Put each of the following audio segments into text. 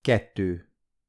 2.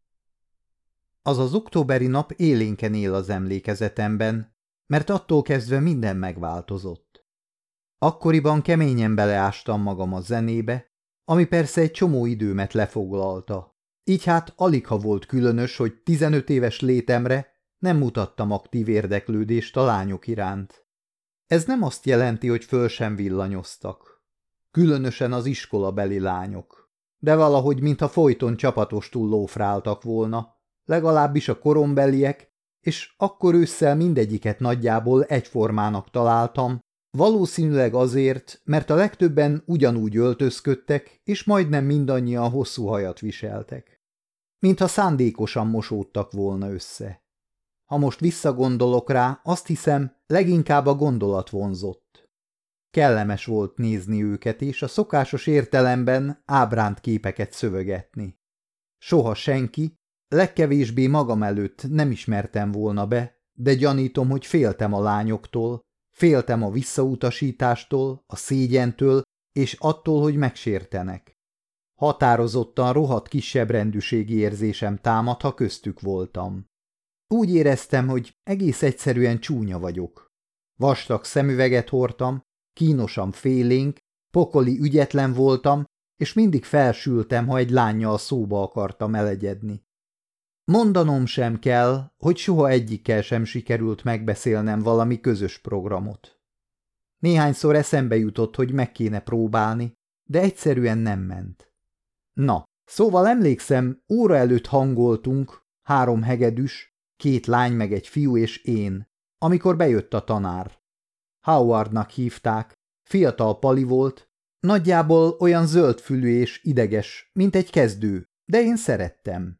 Az az októberi nap élénken él az emlékezetemben, mert attól kezdve minden megváltozott. Akkoriban keményen beleástam magam a zenébe, ami persze egy csomó időmet lefoglalta. Így hát aligha volt különös, hogy 15 éves létemre nem mutattam aktív érdeklődést a lányok iránt. Ez nem azt jelenti, hogy föl sem villanyoztak. Különösen az iskolabeli lányok. De valahogy, mintha folyton csapatostul lófráltak volna, legalábbis a korombeliek, és akkor ősszel mindegyiket nagyjából egyformának találtam, valószínűleg azért, mert a legtöbben ugyanúgy öltözködtek, és majdnem mindannyian hosszú hajat viseltek. Mintha szándékosan mosódtak volna össze. Ha most visszagondolok rá, azt hiszem, leginkább a gondolat vonzott. Kellemes volt nézni őket, és a szokásos értelemben ábránt képeket szövegetni. Soha senki, legkevésbé magam előtt nem ismertem volna be, de gyanítom, hogy féltem a lányoktól, féltem a visszautasítástól, a szégyentől, és attól, hogy megsértenek. Határozottan rohadt kisebbrendűségi érzésem támad, ha köztük voltam. Úgy éreztem, hogy egész egyszerűen csúnya vagyok. Vastag szemüveget hordtam, kínosan félénk, pokoli ügyetlen voltam, és mindig felsültem, ha egy lánnyal szóba akartam elegyedni. Mondanom sem kell, hogy soha egyikkel sem sikerült megbeszélnem valami közös programot. Néhányszor eszembe jutott, hogy meg kéne próbálni, de egyszerűen nem ment. Na, szóval emlékszem, óra előtt hangoltunk, 3 hegedűs, 2 lány meg egy fiú és én, amikor bejött a tanár. Howardnak hívták, fiatal pali volt, nagyjából olyan zöldfülű és ideges, mint egy kezdő, de én szerettem.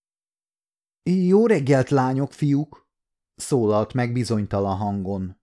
Jó reggelt, lányok, fiúk! Szólalt meg bizonytalan hangon.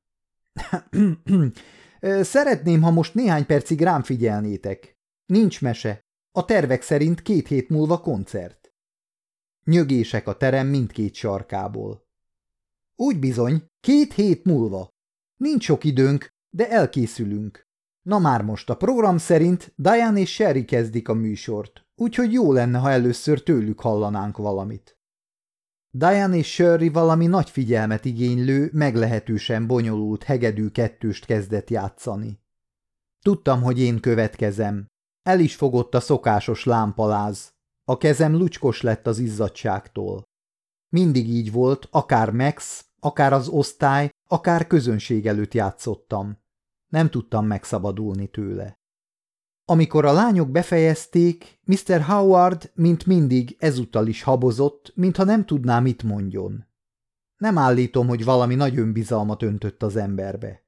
Szeretném, ha most néhány percig rám figyelnétek. Nincs mese. A tervek szerint 2 hét múlva koncert. Nyögések a terem mindkét sarkából. Úgy bizony, 2 hét múlva. Nincs sok időnk, de elkészülünk. Na már most a program szerint Diane és Sherry kezdik a műsort, úgyhogy jó lenne, ha először tőlük hallanánk valamit. Diane és Sherry valami nagy figyelmet igénylő, meglehetősen bonyolult hegedű kettőst kezdett játszani. Tudtam, hogy én következem. El is fogott a szokásos lámpaláz. A kezem lucskos lett az izzadságtól. Mindig így volt, akár Max, akár az osztály, akár közönség előtt játszottam. Nem tudtam megszabadulni tőle. Amikor a lányok befejezték, Mr. Howard, mint mindig, ezúttal is habozott, mintha nem tudná, mit mondjon. Nem állítom, hogy valami nagy önbizalmat öntött az emberbe.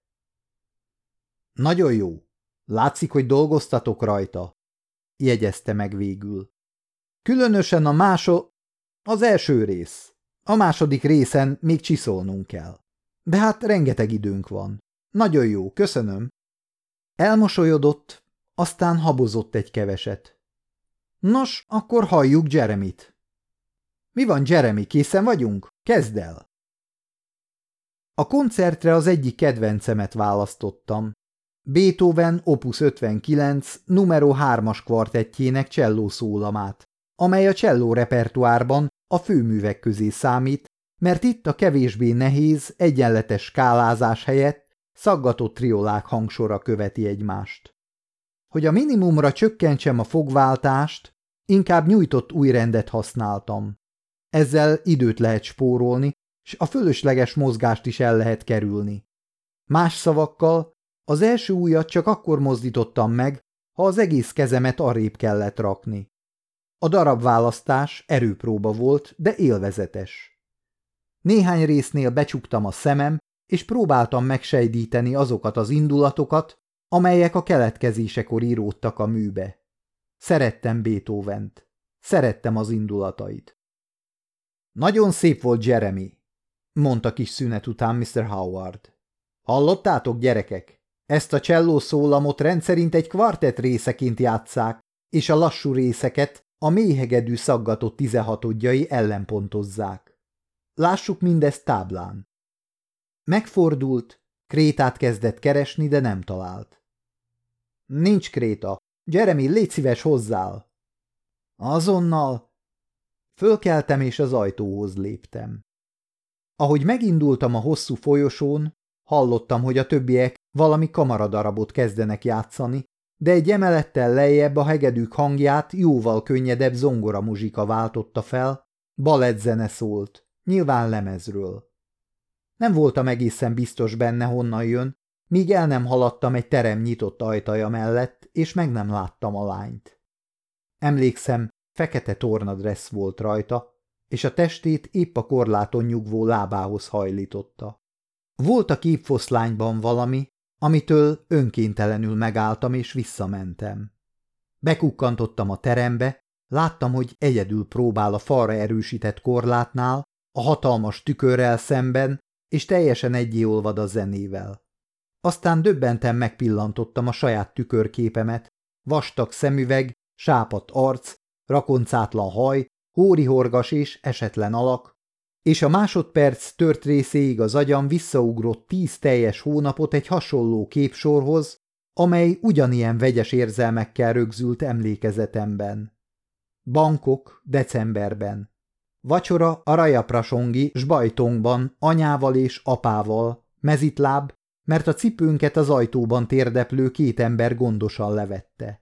Nagyon jó. Látszik, hogy dolgoztatok rajta, jegyezte meg végül. Különösen az első rész. A második részen még csiszolnunk kell. De hát rengeteg időnk van. Nagyon jó, köszönöm. Elmosolyodott, aztán habozott egy keveset. Nos, akkor halljuk Jeremyt. Mi van, Jeremy, készen vagyunk? Kezd el! A koncertre az egyik kedvencemet választottam. Beethoven Opus 59 numero 3-as kvartettjének cselló szólamát, amely a cselló repertoárban a főművek közé számít, mert itt a kevésbé nehéz, egyenletes skálázás helyett szaggatott triolák hangsora követi egymást. Hogy a minimumra csökkentsem a fogváltást, inkább nyújtott új rendet használtam. Ezzel időt lehet spórolni, s a fölösleges mozgást is el lehet kerülni. Más szavakkal, az első ujjat csak akkor mozdítottam meg, ha az egész kezemet arrébb kellett rakni. A darabválasztás erőpróba volt, de élvezetes. Néhány résznél becsuktam a szemem, és próbáltam megsejdíteni azokat az indulatokat, amelyek a keletkezésekor íródtak a műbe. Szerettem Beethovent. Szerettem az indulatait. Nagyon szép volt, Jeremy, mondta kis szünet után Mr. Howard. Hallottátok, gyerekek? Ezt a cselló szólamot rendszerint egy kvartett részeként játsszák, és a lassú részeket a mélyhegedű szaggatott 16-odjai ellenpontozzák. Lássuk mindezt táblán. Megfordult, krétát kezdett keresni, de nem talált. Nincs kréta. Jeremy, légy szíves, hozzál. Azonnal. Fölkeltem, és az ajtóhoz léptem. Ahogy megindultam a hosszú folyosón, hallottam, hogy a többiek valami kamaradarabot kezdenek játszani, de egy emelettel lejjebb a hegedűk hangját jóval könnyedebb zongoramuzsika váltotta fel, balettzene szólt, nyilván lemezről. Nem voltam egészen biztos benne, honnan jön, míg el nem haladtam egy terem nyitott ajtaja mellett, és meg nem láttam a lányt. Emlékszem, fekete tornadressz volt rajta, és a testét épp a korláton nyugvó lábához hajlította. Volt a képfoszlányban valami, amitől önkéntelenül megálltam és visszamentem. Bekukkantottam a terembe, láttam, hogy egyedül próbál a falra erősített korlátnál, a hatalmas tükörrel szemben, és teljesen egyéolvad a zenével. Aztán döbbenten megpillantottam a saját tükörképemet, vastag szemüveg, sápadt arc, rakoncátlan haj, hórihorgas és esetlen alak, és a másodperc tört részéig az agyam visszaugrott 10 teljes hónapot egy hasonló képsorhoz, amely ugyanilyen vegyes érzelmekkel rögzült emlékezetemben. Bangkok, decemberben. Vacsora a Rajaprasongi Sbajtongban anyával és apával, mezitláb, mert a cipőnket az ajtóban térdeplő 2 ember gondosan levette.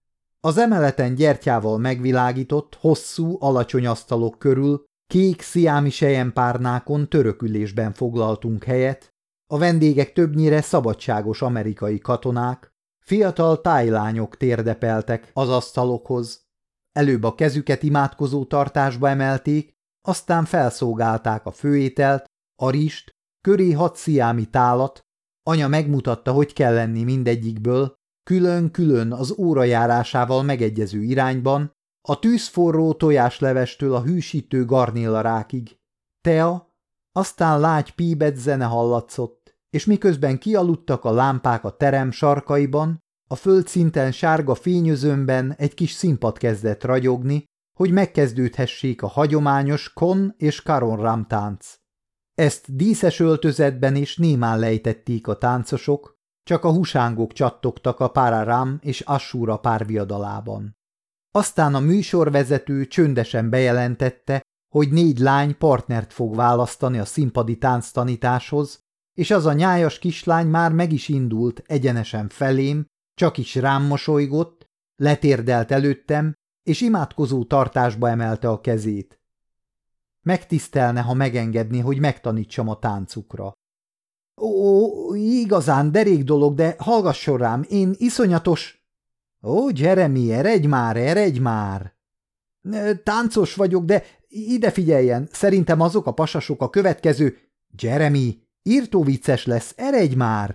Az emeleten gyertyával megvilágított, hosszú, alacsony asztalok körül kék sziámi selyempárnákon törökülésben foglaltunk helyet, a vendégek többnyire szabadságos amerikai katonák, fiatal tájlányok térdepeltek az asztalokhoz. Előbb a kezüket imádkozó tartásba emelték, aztán felszolgálták a főételt, a rist, köré 6 sziámi tálat, anya megmutatta, hogy kell lenni mindegyikből, külön-külön az órajárásával megegyező irányban, a tűzforró tojáslevestől a hűsítő garnélarákig. Tea, aztán lágy píbet zene hallatszott, és miközben kialudtak a lámpák a terem sarkaiban, a földszinten sárga fényözömben egy kis színpad kezdett ragyogni, hogy megkezdődhessék a hagyományos kon és karon tánc. Ezt díszes öltözetben és némán lejtették a táncosok, csak a husángok csattogtak a Pararam és Assura párviadalában. Aztán a műsorvezető csöndesen bejelentette, hogy 4 lány partnert fog választani a színpadi tánctanításhoz, és az a nyájas kislány már meg is indult egyenesen felém, csak is rám mosolygott, letérdelt előttem, és imádkozó tartásba emelte a kezét. Megtisztelne, ha megengedné, hogy megtanítsam a táncukra. Ó, igazán derék dolog, de hallgasson rám, én iszonyatos... Ó, Jeremy, eredj már! Táncos vagyok, de ide figyeljen, szerintem azok a pasasok a következő... Jeremy, írtó vicces lesz, eredj már!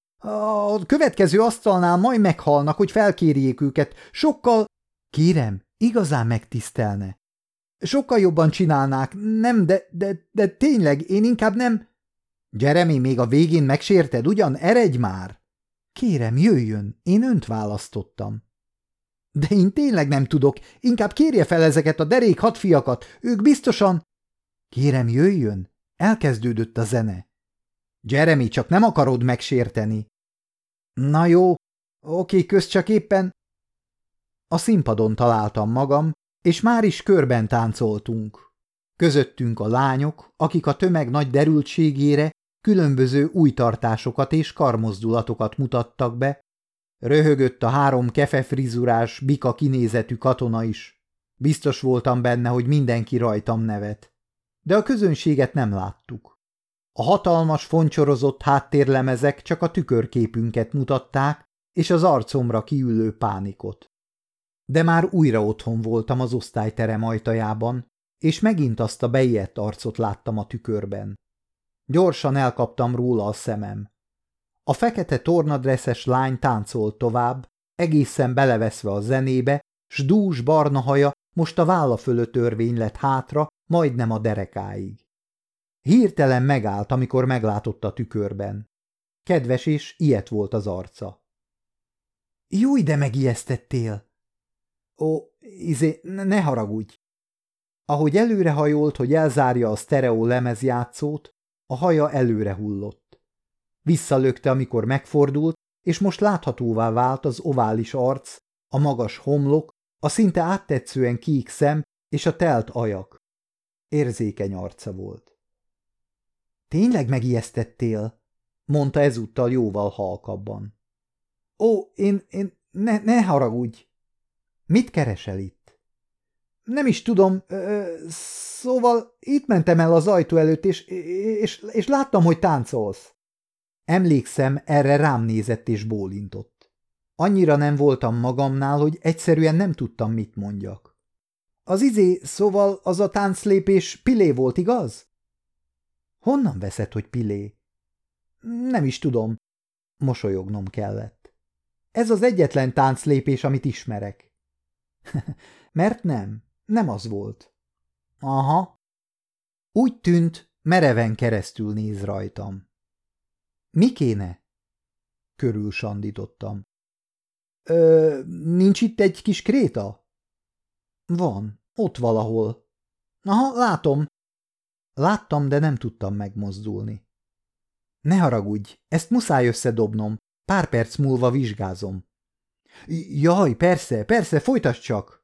A következő asztalnál majd meghalnak, hogy felkérjék őket, sokkal... Kérem, igazán megtisztelne. Sokkal jobban csinálnák, nem, de tényleg, én inkább nem... Jeremy, még a végén megsérted, ugyan? Eredj már! Kérem, jöjjön, én önt választottam. De én tényleg nem tudok, inkább kérje fel ezeket a derék hadfiakat, ők biztosan... Kérem, jöjjön, elkezdődött a zene. Jeremy, csak nem akarod megsérteni. Na jó, oké, kösz, csak éppen... A színpadon találtam magam, és már is körben táncoltunk. Közöttünk a lányok, akik a tömeg nagy derültségére különböző új tartásokat és karmozdulatokat mutattak be. Röhögött a 3 kefefrizurás, bika kinézetű katona is. Biztos voltam benne, hogy mindenki rajtam nevet. De a közönséget nem láttuk. A hatalmas, foncsorozott háttérlemezek csak a tükörképünket mutatták, és az arcomra kiülő pánikot. De már újra otthon voltam az osztályterem ajtajában, és megint azt a beijedt arcot láttam a tükörben. Gyorsan elkaptam róla a szemem. A fekete tornadresszes lány táncolt tovább, egészen beleveszve a zenébe, s dús barna haja most a válla fölött örvény lett hátra, majdnem a derekáig. Hirtelen megállt, amikor meglátott a tükörben. Kedves és ilyet volt az arca. Júj, de megijesztettél! Ó, ne haragudj! Ahogy előrehajolt, hogy elzárja a sztereó lemezjátszót, a haja előre hullott. Visszalökte, amikor megfordult, és most láthatóvá vált az ovális arc, a magas homlok, a szinte áttetszően kék szem és a telt ajak. Érzékeny arca volt. Tényleg megijesztettél? Mondta ezúttal jóval halkabban. Ó, ne haragudj! Mit keresel itt? Nem is tudom, szóval itt mentem el az ajtó előtt, és láttam, hogy táncolsz. Emlékszem, erre rám nézett és bólintott. Annyira nem voltam magamnál, hogy egyszerűen nem tudtam, mit mondjak. Szóval az a tánclépés Pilé volt, igaz? Honnan veszed, hogy Pilé? Nem is tudom. Mosolyognom kellett. Ez az egyetlen tánclépés, amit ismerek. Mert nem az volt. Aha. Úgy tűnt, mereven keresztül néz rajtam. Mi kéne? Körül sandítottam. Nincs itt egy kis kréta? Van, ott valahol. Aha, látom. Láttam, de nem tudtam megmozdulni. Ne haragudj, ezt muszáj összedobnom. Pár perc múlva vizsgázom. Jaj, persze, folytasd csak!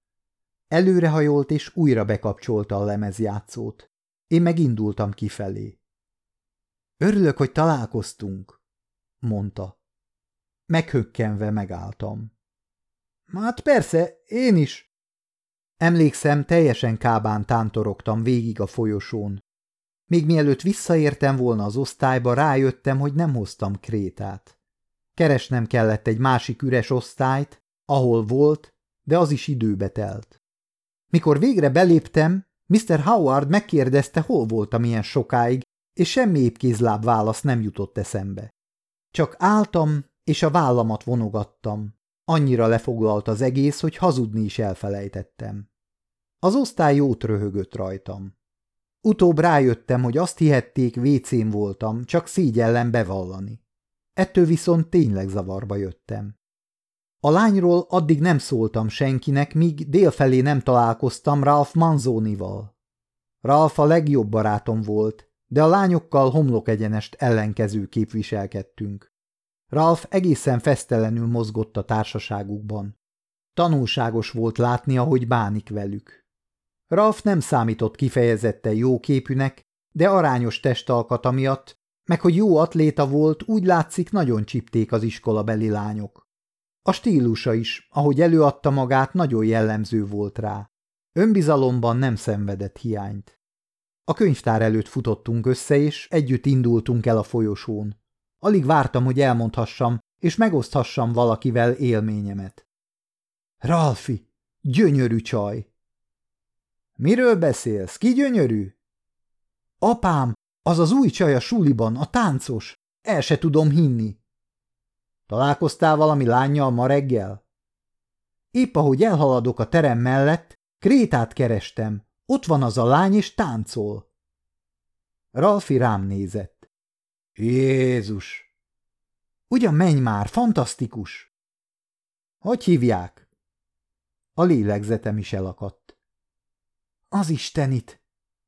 Előrehajolt és újra bekapcsolta a lemezjátszót. Én megindultam kifelé. Örülök, hogy találkoztunk, mondta. Meghökkenve megálltam. Hát persze, én is. Emlékszem, teljesen kábán tántorogtam végig a folyosón. Még mielőtt visszaértem volna az osztályba, rájöttem, hogy nem hoztam krétát. Keresnem kellett egy másik üres osztályt, ahol volt, de az is időbe telt. Mikor végre beléptem, Mr. Howard megkérdezte, hol voltam ilyen sokáig, és semmi épkézláb válasz nem jutott eszembe. Csak álltam, és a vállamat vonogattam. Annyira lefoglalt az egész, hogy hazudni is elfelejtettem. Az osztály jót röhögött rajtam. Utóbb rájöttem, hogy azt hihették, vécén voltam, csak szégyellem bevallani. Ettől viszont tényleg zavarba jöttem. A lányról addig nem szóltam senkinek, míg délfelé nem találkoztam Ralph Manzonival. Ralph a legjobb barátom volt, de a lányokkal homlokegyenest ellenkezőképp viselkedtünk. Ralph egészen fesztelenül mozgott a társaságukban. Tanulságos volt látni, ahogy bánik velük. Ralph nem számított kifejezetten jóképűnek, de arányos testalkata miatt, meg hogy jó atléta volt, úgy látszik, nagyon csipték az iskolabeli lányok. A stílusa is, ahogy előadta magát, nagyon jellemző volt rá. Önbizalomban nem szenvedett hiányt. A könyvtár előtt futottunk össze, és együtt indultunk el a folyosón. Alig vártam, hogy elmondhassam, és megoszthassam valakivel élményemet. Ralfi, gyönyörű csaj! Miről beszélsz? Ki gyönyörű? Apám, az az új csaj a suliban, a táncos. El se tudom hinni. Találkoztál valami lánnyal ma reggel? Épp ahogy elhaladok a terem mellett, Krétát kerestem. Ott van az a lány, és táncol. Ralfi rám nézett. Jézus! Ugyan menj már, fantasztikus! Hogy hívják? A lélegzetem is elakadt. Az Istenit!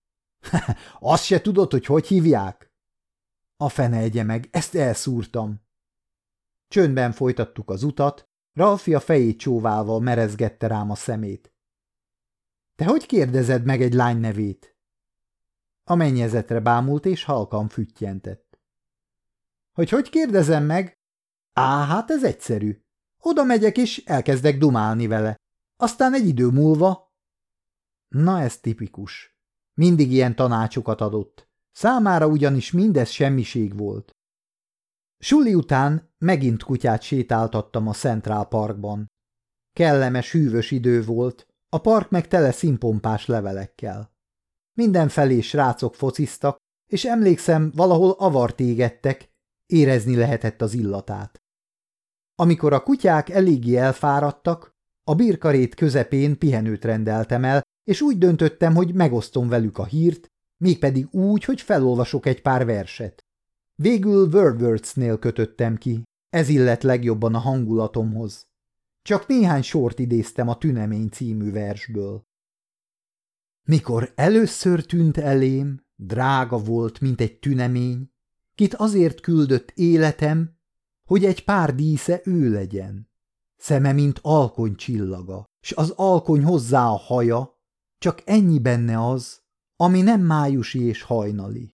Azt se tudod, hogy hívják? A fene egye meg, ezt elszúrtam. Csöndben folytattuk az utat, Ralfi a fejét csóválva merezgette rám a szemét. Te hogy kérdezed meg egy lány nevét? A mennyezetre bámult és halkan füttyentett. Hogy kérdezem meg? Hát ez egyszerű. Oda megyek és elkezdek dumálni vele. Aztán egy idő múlva... Na ez tipikus. Mindig ilyen tanácsokat adott. Számára ugyanis mindez semmiség volt. Suli után megint kutyát sétáltattam a Central Parkban. Kellemes, hűvös idő volt, a park meg tele színpompás levelekkel. Mindenfelé srácok fociztak, és emlékszem, valahol avart égettek, érezni lehetett az illatát. Amikor a kutyák eléggé elfáradtak, a birkarét közepén pihenőt rendeltem el, és úgy döntöttem, hogy megosztom velük a hírt, mégpedig úgy, hogy felolvasok egy pár verset. Végül Wordsworth-nél kötöttem ki, ez illett legjobban a hangulatomhoz. Csak néhány sort idéztem a Tünemény című versből. Mikor először tűnt elém, drága volt, mint egy tünemény, kit azért küldött életem, hogy egy pár dísze ő legyen. Szeme, mint alkony csillaga, s az alkony hozzá a haja, Csak ennyi benne az, ami nem májusi és hajnali.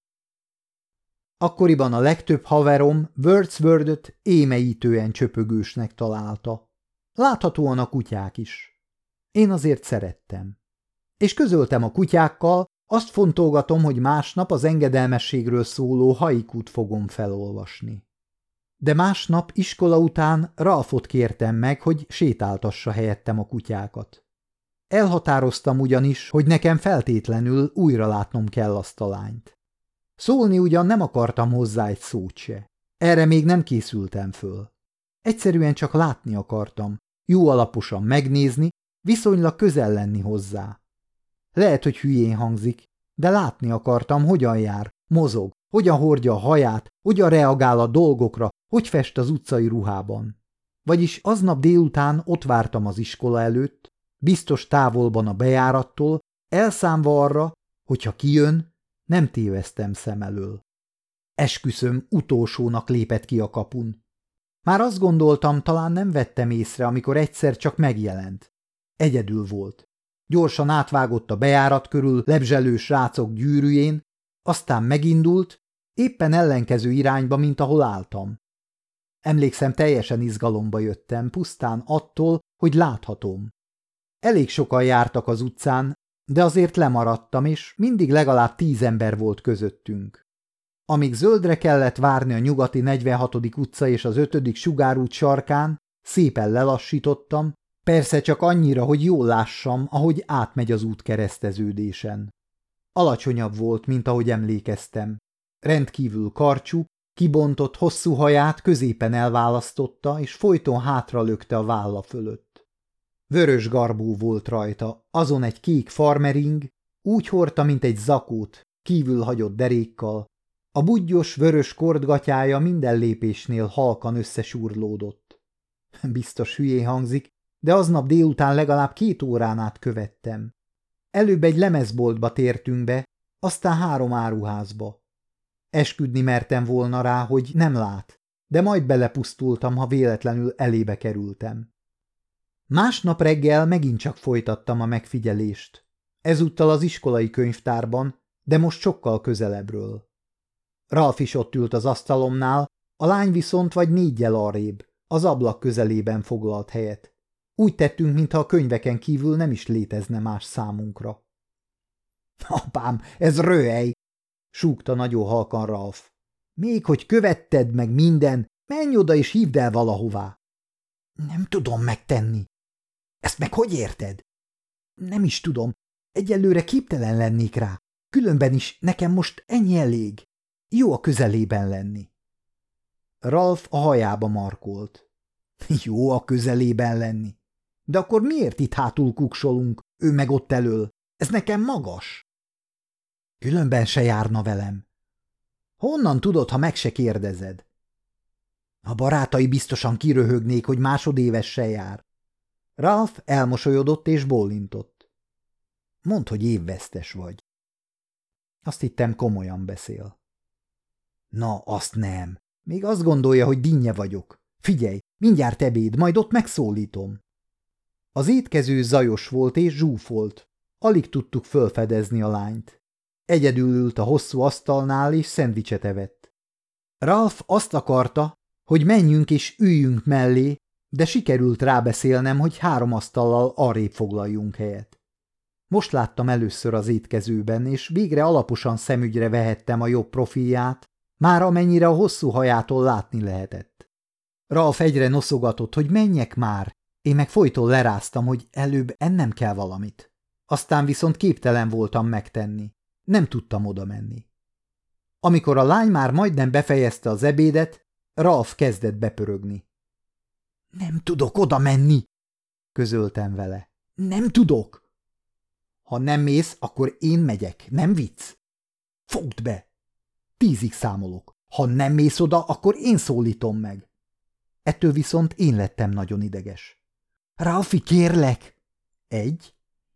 Akkoriban a legtöbb haverom Wordsworth-öt émeítően csöpögősnek találta. Láthatóan a kutyák is. Én azért szerettem. És közöltem a kutyákkal, azt fontolgatom, hogy másnap az engedelmességről szóló haikút fogom felolvasni. De másnap iskola után Ralphot kértem meg, hogy sétáltassa helyettem a kutyákat. Elhatároztam ugyanis, hogy nekem feltétlenül újra látnom kell azt a lányt. Szólni ugyan nem akartam hozzá egy szót se. Erre még nem készültem föl. Egyszerűen csak látni akartam, jó alaposan megnézni, viszonylag közel lenni hozzá. Lehet, hogy hülyén hangzik, de látni akartam, hogyan jár, mozog, hogyan hordja a haját, hogyan reagál a dolgokra, hogy fest az utcai ruhában. Vagyis aznap délután ott vártam az iskola előtt, biztos távolban a bejárattól, elszámva arra, hogyha kijön, nem téveztem szem elől. Esküszöm, utolsónak lépett ki a kapun. Már azt gondoltam, talán nem vettem észre, amikor egyszer csak megjelent. Egyedül volt. Gyorsan átvágott a bejárat körül lebzselő srácok gyűrűjén, aztán megindult, éppen ellenkező irányba, mint ahol álltam. Emlékszem, teljesen izgalomba jöttem, pusztán attól, hogy láthatom. Elég sokan jártak az utcán, de azért lemaradtam, és mindig legalább 10 ember volt közöttünk. Amíg zöldre kellett várni a nyugati 46. utca és az 5. sugárút sarkán, szépen lelassítottam, persze csak annyira, hogy jól lássam, ahogy átmegy az út kereszteződésen. Alacsonyabb volt, mint ahogy emlékeztem. Rendkívül karcsú, kibontott hosszú haját középen elválasztotta, és folyton hátralökte a válla fölött. Vörös garbú volt rajta, azon egy kék farmering, úgy hordta, mint egy zakót, kívül hagyott derékkal. A budgyos vörös kordgatyája minden lépésnél halkan összesúrlódott. Biztos hülyén hangzik, de aznap délután legalább 2 órán át követtem. Előbb egy lemezboltba tértünk be, aztán 3 áruházba. Esküdni mertem volna rá, hogy nem lát, de majd belepusztultam, ha véletlenül elébe kerültem. Másnap reggel megint csak folytattam a megfigyelést. Ezúttal az iskolai könyvtárban, de most sokkal közelebbről. Ralph is ott ült az asztalomnál, a lány viszont vagy 4-jel arrébb, az ablak közelében foglalt helyet. Úgy tettünk, mintha a könyveken kívül nem is létezne más számunkra. Apám, ez röhely! Súgta nagyon halkan Ralph. Még hogy követted meg minden, menj oda és hívd el valahová. Nem tudom megtenni. Ezt meg hogy érted? Nem is tudom. Egyelőre képtelen lennék rá. Különben is nekem most ennyi elég. Jó a közelében lenni. Ralph a hajába markolt. Jó a közelében lenni. De akkor miért itt hátul kuksolunk, ő meg ott elől? Ez nekem magas. Különben se járna velem. Honnan tudod, ha meg se kérdezed? A barátai biztosan kiröhögnék, hogy másodévessel jár. Ralph elmosolyodott és bólintott. Mondd, hogy évvesztes vagy. Azt hittem, komolyan beszél. Na, azt nem. Még azt gondolja, hogy dinnye vagyok. Figyelj, mindjárt ebéd, majd ott megszólítom. Az étkező zajos volt és zsúfolt. Alig tudtuk fölfedezni a lányt. Egyedül ült a hosszú asztalnál és szendvicset evett. Ralph azt akarta, hogy menjünk és üljünk mellé, de sikerült rábeszélnem, hogy 3 asztallal arrébb foglaljunk helyet. Most láttam először az étkezőben, és végre alaposan szemügyre vehettem a jobb profilját, már amennyire a hosszú hajától látni lehetett. Ralph egyre noszogatott, hogy menjek már, én meg folyton leráztam, hogy előbb ennem kell valamit. Aztán viszont képtelen voltam megtenni. Nem tudtam oda menni. Amikor a lány már majdnem befejezte az ebédet, Ralph kezdett bepörögni. Nem tudok oda menni, közöltem vele. Nem tudok. Ha nem mész, akkor én megyek, nem vicc? Fogd be! 10-ig számolok. Ha nem mész oda, akkor én szólítom meg. Ettől viszont én lettem nagyon ideges. Ralfi, kérlek! 1,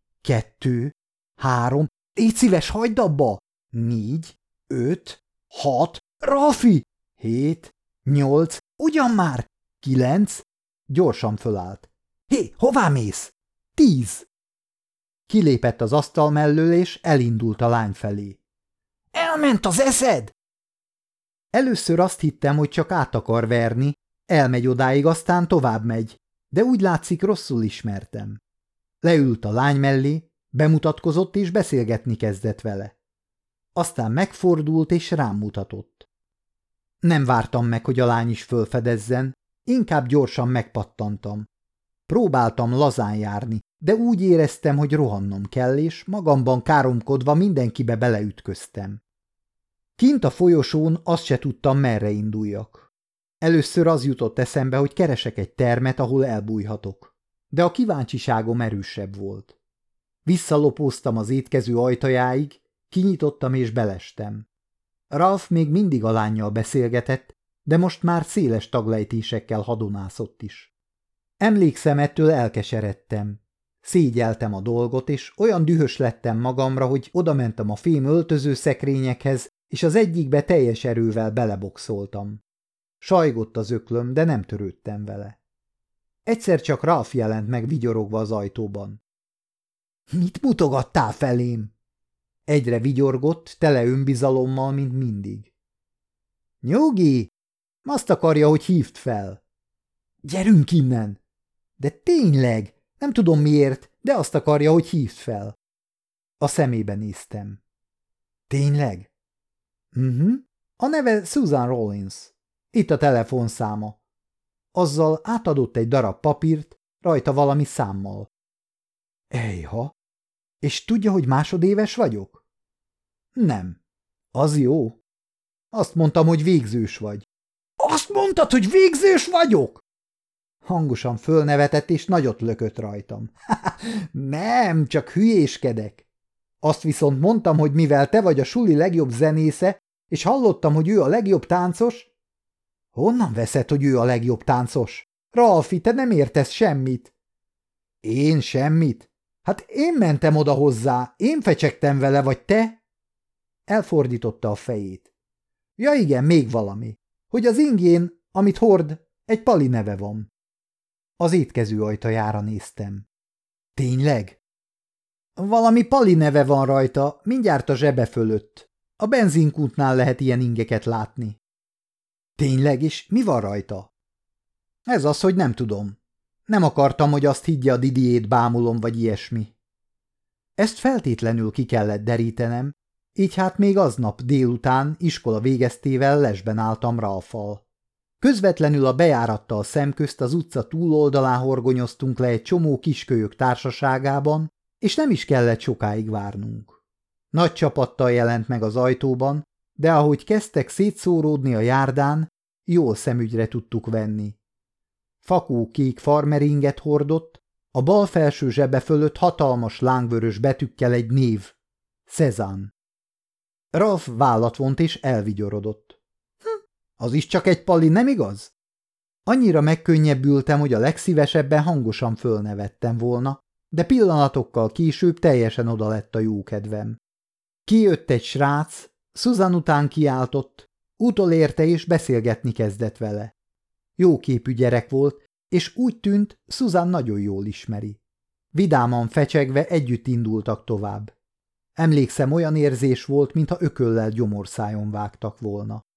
2, 3, légy szíves, hagyd abba! 4, 5, 6, Ralfi! 7, 8, ugyan már! 9, gyorsan fölállt. Hé, hová mész? 10! Kilépett az asztal mellől, és elindult a lány felé. Elment az eszed? Először azt hittem, hogy csak át akar verni, elmegy odáig, aztán tovább megy, de úgy látszik, rosszul ismertem. Leült a lány mellé, bemutatkozott és beszélgetni kezdett vele. Aztán megfordult és rám mutatott. Nem vártam meg, hogy a lány is fölfedezzen, inkább gyorsan megpattantam. Próbáltam lazán járni, de úgy éreztem, hogy rohannom kell, és magamban káromkodva mindenkibe beleütköztem. Kint a folyosón azt se tudtam, merre induljak. Először az jutott eszembe, hogy keresek egy termet, ahol elbújhatok, de a kíváncsiságom erősebb volt. Visszalopóztam az étkező ajtajáig, kinyitottam és belestem. Ralph még mindig a lánnyal beszélgetett, de most már széles taglejtésekkel hadonászott is. Emlékszem, ettől elkeseredtem. Szégyeltem a dolgot, és olyan dühös lettem magamra, hogy odamentem a fém öltözőszekrényekhez, és az egyikbe teljes erővel beleboxoltam. Sajgott az öklöm, de nem törődtem vele. Egyszer csak Ralph jelent meg vigyorogva az ajtóban. – Mit mutogattál felém? Egyre vigyorgott, tele önbizalommal, mint mindig. – Nyugi! Azt akarja, hogy hívd fel. – Gyerünk innen! – De tényleg! Nem tudom miért, de azt akarja, hogy hívd fel. A szemébe néztem. – Tényleg? – A neve Susan Rollins. Itt a telefonszáma. Azzal átadott egy darab papírt, rajta valami számmal. Ejha! És tudja, hogy másodéves vagyok? Nem. Az jó. Azt mondtam, hogy végzős vagy. Azt mondtad, hogy végzős vagyok? Hangosan fölnevetett, és nagyot lökött rajtam. Nem, csak hülyéskedek. Azt viszont mondtam, hogy mivel te vagy a suli legjobb zenésze, és hallottam, hogy ő a legjobb táncos. Honnan veszed, hogy ő a legjobb táncos? Ralfi, te nem értesz semmit. Én semmit? Hát én mentem oda hozzá, én fecsegtem vele, vagy te? Elfordította a fejét. Ja igen, még valami. Hogy az ingén, amit hord, egy Pali neve van. Az étkező ajtajára néztem. Tényleg? Valami Pali neve van rajta, mindjárt a zsebe fölött. A benzinkútnál lehet ilyen ingeket látni. Tényleg, és mi van rajta? Ez az, hogy nem tudom. Nem akartam, hogy azt higgye, a Didiét bámulom, vagy ilyesmi. Ezt feltétlenül ki kellett derítenem, így hát még aznap délután iskola végeztével lesben álltam Ralffal. Közvetlenül a bejárattal szemközt az utca túloldalán horgonyoztunk le egy csomó kiskölyök társaságában, és nem is kellett sokáig várnunk. Nagy csapattal jelent meg az ajtóban, de ahogy kezdtek szétszóródni a járdán, jól szemügyre tudtuk venni. Fakó-kék farmeringet hordott, a bal felső zsebe fölött hatalmas lángvörös betűkkel egy név. Cézanne. Ralph vállat vont és elvigyorodott. Az is csak egy Pali, nem igaz? Annyira megkönnyebbültem, hogy a legszívesebben hangosan fölnevettem volna, de pillanatokkal később teljesen oda lett a jókedvem. Kijött egy srác, Susan után kiáltott, utolérte és beszélgetni kezdett vele. Jóképű gyerek volt, és úgy tűnt, Susan nagyon jól ismeri. Vidáman fecsegve együtt indultak tovább. Emlékszem, olyan érzés volt, mintha ököllel gyomorszájon vágtak volna.